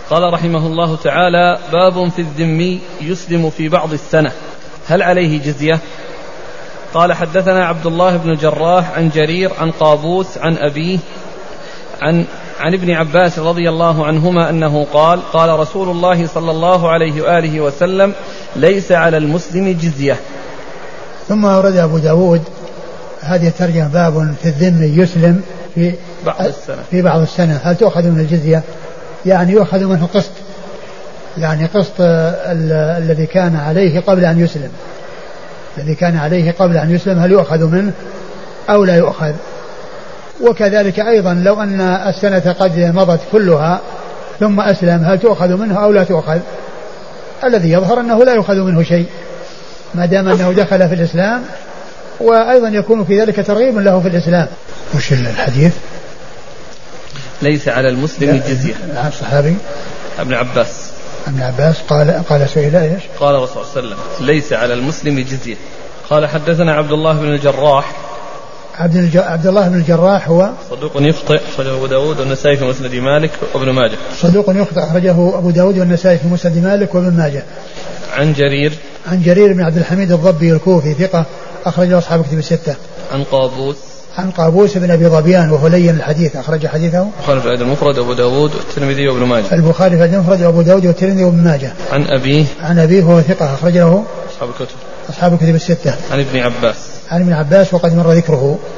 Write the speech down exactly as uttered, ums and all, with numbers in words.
قال رحمه الله تعالى: باب في الذمي يسلم في بعض السنة هل عليه جزية؟ قال: حدثنا عبد الله بن الجراح عن جرير عن قابوس عن أبيه عن عن ابن عباس رضي الله عنهما أنه قال: قال رسول الله صلى الله عليه وآله وسلم: ليس على المسلم جزية. ثم أورد أبو داود هذه الترجمة: باب في الذمي يسلم في بعض السنة في بعض السنة هل تؤخذ من الجزية؟ يعني يؤخذ منه قسط، يعني قسط الذي كان عليه قبل أن يسلم، الذي كان عليه قبل أن يسلم هل يؤخذ منه أو لا يؤخذ. وكذلك أيضا لو أن السنة قد مضت كلها ثم أسلم هل تؤخذ منه أو لا تؤخذ؟ الذي يظهر أنه لا يؤخذ منه شيء ما دام أنه دخل في الإسلام، وأيضا يكون في ذلك ترغيب له في الإسلام. وش الحديث؟ ليس على المسلم جزية. الصحابي ابن عباس ابن عباس قال قال سئل ايش؟ قال الرسول صلى الله عليه وسلم: ليس على المسلم جزية. قال: حدثنا عبد الله بن الجراح. عبد, الج... عبد الله بن الجراح هو صدوق يخطئ، أخرجه أبو داود والنسائي في مسند مالك وابن ماجه. صدوق يخطئ، أخرجه أبو داود والنسائي في مسند مالك وابن ماجه. عن جرير عن جرير بن عبد الحميد الضبي الكوفي ثقة، أخرجه أصحاب كتب الستة. عن قابوس عن قابوس بن أبي ظبيان وهو لين الحديث، أخرج حديثه البخاري في الأدب المفرد وأبو داود والترمذي وابن ماجه. البخاري في الأدب المفرد وأبو داود والترمذي وابن ماجه. عن أبيه عن أبيه وهو ثقة، أخرج له أصحاب الكتب أصحاب الكتب الستة. عن ابن عباس عن ابن عباس وقد مر ذكره.